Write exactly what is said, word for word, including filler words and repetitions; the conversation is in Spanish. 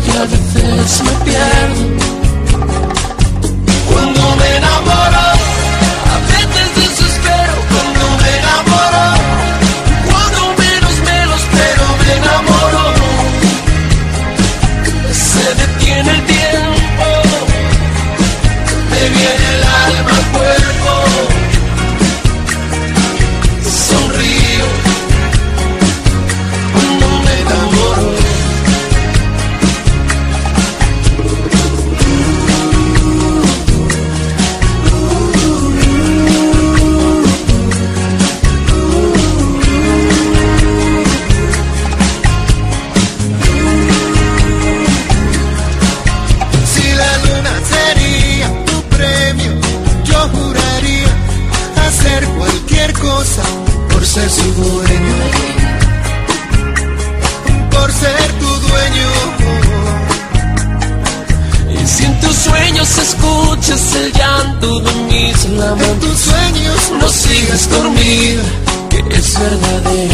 y a veces me pierdo. Cuando me enamoro, a veces desespero. Cuando me enamoro, cuando menos me lo espero, me enamoro. Se detiene el tiempo, me viene el alma al cuerpo. Sonrío cuando me enamoro. Por ser su dueño, por ser tu dueño. Y si en tus sueños escuchas el llanto de mis lamentos, en tus sueños no sigas dormida, que es verdadero.